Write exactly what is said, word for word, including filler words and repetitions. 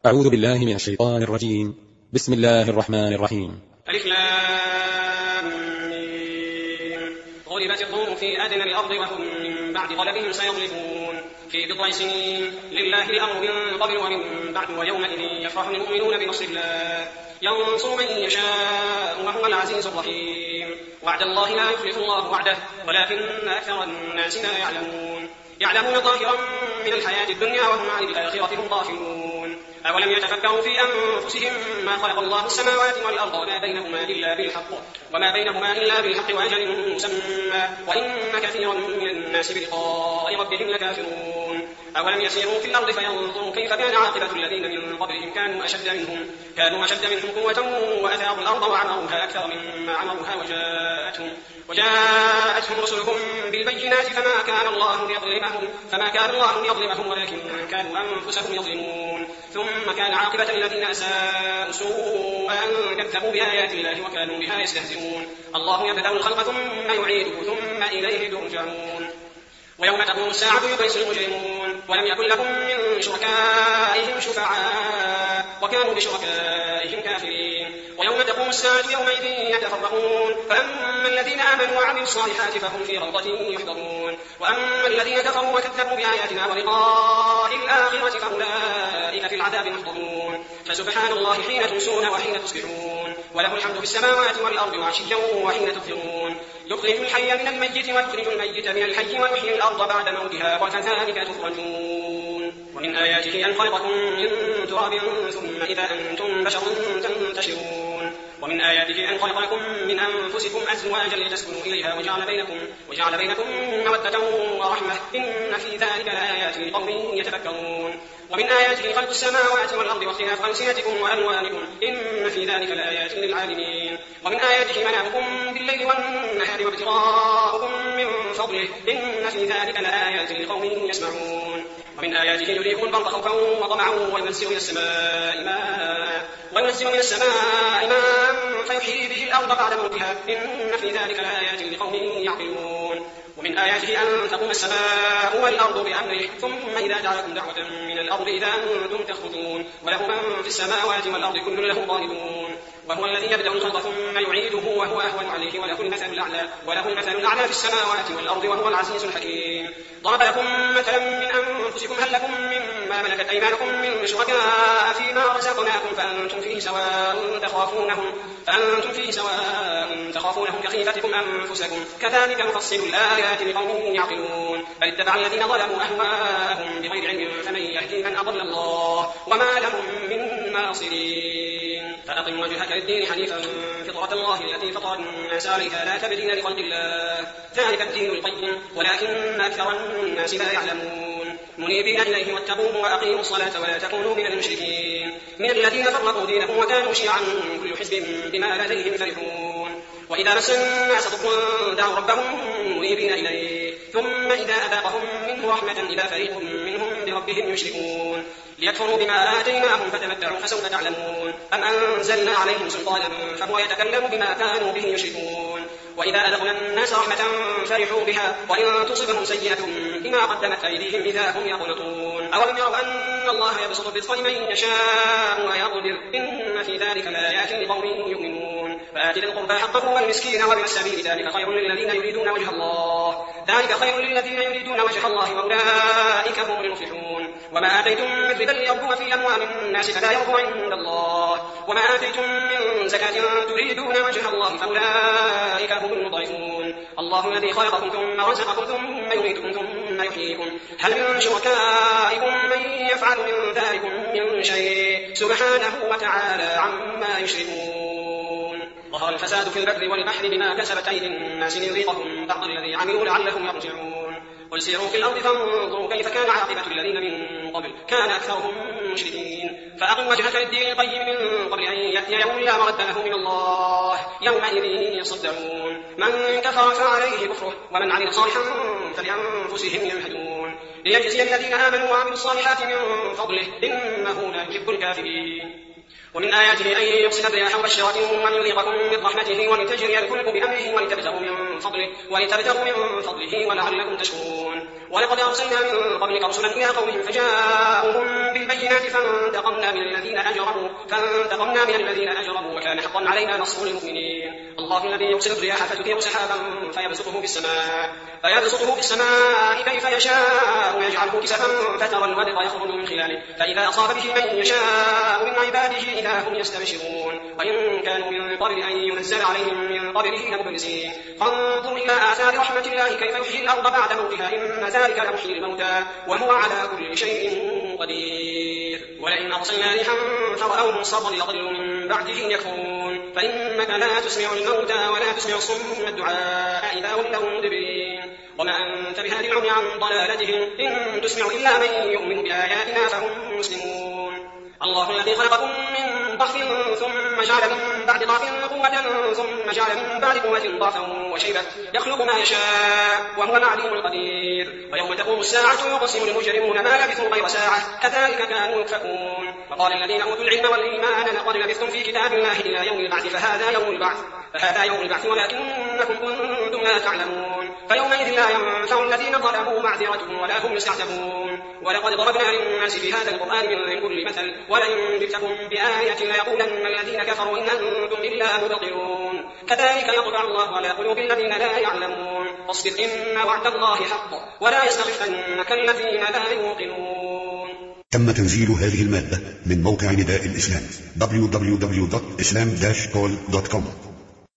أعوذ بالله من الشيطان الرجيم. بسم الله الرحمن الرحيم. ألف لام ميم. غلبت الروم في أدنى الأرض وهم من بعد غلبهم سيغلبون في بضع سنين لله الأمر من قبل ومن بعد ويومئذ يفرح المؤمنون بنصر الله ينصر من يشاء وهو العزيز الرحيم. وعد الله لا يخلف الله وعده ولكن أكثر الناس لا يعلمون يعلمون ظاهرا من الحياة الدنيا وهم عن الآخرة هم غافلون. أولم يتفكروا في أنفسهم ما خلق الله السماوات والأرض وما بينهما إلا بالحق وما بينهما إلا بالحق وأجل مسمى وإن كثيرا من الناس بلقاء ربهم لكافرون. أولم يسيروا في الأرض فينظروا كيف كان عاقبة الذين من قبلهم كانوا أشد منهم كانوا أشد منهم قوة وأثاروا الأرض وعمروها أكثر مما عمروها وجاءتهم وجاءتهم رسلهم بالبينات فما كان الله ليظلمهم فما كان الله ليظلمهم ولكن كانوا أنفسهم يظلمون. ثم كان عاقبة الذين أساءوا سوءا كذبوا بآيات الله وكانوا بها يستهزئون. الله يبدأ الخلق ثم يعيده ثم إليه ترجعون. ويوم تقوم الساعة يبلس المجرمون ولم يكن لهم من شركائهم شفعاء وكانوا بشركائهم كافرين. ويوم تقوم الساعة يومئذ يتفرقون فأما الذين آمنوا وعملوا الصالحات فهم في روضة يحضرون وأما الذين كفروا وكذبوا بآياتنا ولقاء الآخرة فأولئك في العذاب محضرون. فسبحان الله حين تمسون وحين تصبحون وله الحمد في السماوات والأرض وعشيا وحين تظهرون. يخرج الحي من الميت ويخرج الميت من الحي ويحيي الأرض بعد موتها وكذلك تخرجون. ومن آياته أن خلقكم من تراب ثم إذا أنتم بشر تنتشرون. ومن آياته أن خلق لكم من أنفسكم أزواجا لتسكنوا إليها وجعل بينكم, وجعل بينكم مودة ورحمة إن في ذلك لآيات لقوم يتفكرون. ومن آياته خلق السماوات والأرض واختلاف ألسنتكم وألوانكم إن في ذلك لآيات للعالمين. ومن آياته منامكم بالليل والنهار وابتغاؤكم من فضله إن في ذلك لآيات لقوم يسمعون. ومن آياته يريكم البرق خوفا وطمعا وينزل من السماء ماء وينزل من السماء ماء فيحيي به الأرض بعد موتها إن في ذلك لآيات لقوم يعقلون. ومن آياته أن تقوم السماء والأرض بأمره ثم إذا جعلكم دعوة من الأرض إذا أنتم تخرجون وله من في السماوات والأرض كل له ظالمون. وهو الذي يبدأ الخلق ثم يعيده وهو أهون عليه وله المثل الأعلى وله المثل الأعلى في السماوات والأرض وهو العزيز الحكيم. ضرب لكم مثلا من أنفسكم هل لكم مما ملكت أيمانكم من شركاء فيما رزقناكم فأنتم فيه سواء تخافونهم فأنتم فيه سواء تخافونهم كخيفتكم أنفسكم كذلك نفصل الآيات لقوم يعقلون. بل اتبع الذين ظلموا أهواءهم بغير علم فمن يهدي من أضل الله وما لهم من ناصرين. فأقم وجهك للدين حنيفا فطرة الله التي فطر الناس عليها لا تبديل لخلق الله ذلك الدين القيم ولكن أكثر الناس لا يعلمون. منيبين إليه واتقوه وأقيموا الصلاة ولا تكونوا من المشركين من الذين فرقوا دينهم وكانوا شيعا كل حزب بما لديهم فرحون. وإذا مس الناس ضر دعوا ربهم منيبين إليه ثم إذا أذاقهم منه رحمة إذا فريق منهم بربهم يشركون. ليكفروا بما آتيناهم فتمتعوا فسوف تعلمون. أم أنزلنا عليهم سلطانا فهو يتكلم بما كانوا به يشركون. وإذا أذقنا الناس رحمة فرحوا بها وإن تصبهم سيئة بما قدمت أيديهم إذا هم يقنطون. أولم يروا أن الله يبسط الرزق لمن يشاء ويقدر إن في ذلك لآيات لقوم يؤمنون. فآت ذي القربى حقه والمسكين وابن السبيل ذلك خير للذين يريدون وجه الله ذلك خير للذين يريدون وجه الله وأولئك هم المفلحون. وما آتيتم من ربا ليربو في أموال الناس فلا يربو عند الله وما آتيتم من زكاة تريدون وجه الله فأولئك هم المضعفون. الله الذي خلقكم ثم رزقكم ثم يميتكم ثم يحييكم هل من شركائكم من يفعل من ذلك من شيء سبحانه وتعالى عما يشركون. ظهر الفساد في البر والبحر بما كسبت أيدي الناس ليذيقهم بعض الذي عملوا لعلهم يرجعون. قل سيروا في الأرض فانظروا كيف كان عاقبة الذين من قبل كان أكثرهم مشركين. فأقم وجهك للدين القيم من قبل أن يأتي يوم لا مرد له من الله يومئذ يصدعون. من كفر فعليه كفره ومن عمل صالحا فلأنفسهم يمهدون. ليجزي الذين آمنوا وعملوا الصالحات من فضله إنه لا يحب الكافرين. ومن آياته أن يرسل الرياح مبشرة وليذيقكم من رحمته ولتجري الفلك بأمره ولتبتغوا من فضله ولتبتغوا من فضله ولعلكم تشكرون. ولقد أرسلنا من قبلك رسلا إلى قومهم فجاءوهم بالبينات فانتقمنا من الذين أجرموا فانتقمنا من الذين أجرموا وكان حقا علينا نصر المؤمنين. الله الذي يرسل الرياح فتثير سحابا فيبسطه في السماء فيبسطه في السماء كيف يشاء ويجعله كسفا فترى الودق يخرج من خلاله فإذا أصاب به من يشاء من عباده إذا هم يستبشرون وإن كانوا من قبل أن ينزل عليهم من قبله لمبلسين. فانظر إلى آثار رحمة الله كيف يحيي الأرض بعد موتها إن ذلك لمحيي الموتى وهو على كل شيء قدير. ولئن أرسلنا ريحا فرأوه مصفرا ليضلوا من بعده يكفرون فإنك لا تسمع الموتى ولا تسمع الصم الدعاء إذا ولوا مدبرين. وما أنت بهادي العمي عن ضلالتهم إن تسمع إلا من يؤمن بآياتنا فهم مسلمون. الله الذي خلقكم من ضعف ثم جعل من بعد ضعف قوة ثم جعل من بعد قوة ضعفا وشيبة يخلق ما يشاء وهو العليم القدير. ويوم تقوم الساعة يقسم المجرمون ما لبثوا غير ساعة كذلك كانوا يؤفكون. وقال الذين أوتوا العلم والإيمان لقد لبثتم في كتاب الله إلى يوم البعث فهذا يوم البعث فهذا يوم البعث ولكنكم كنتم لا تعلمون. فيومئذ لا ينفع الذين ظلموا معذرتهم ولا هم يستعتبون. ولقد ضربنا للناس في هذا القرآن من كل مثل ولئن جئتهم بآية ليقولن الذين كفروا إن أنتم إلا مبطلون. كذلك يطبع الله على قلوب الذين لا يعلمون. فاصبر إن وعد الله حق ولا يستخفنك الذين لا يوقنون. تم تنزيل هذه المادة من موقع نداء الإسلام دبليو دبليو دبليو دوت إسلام داش كول دوت كوم.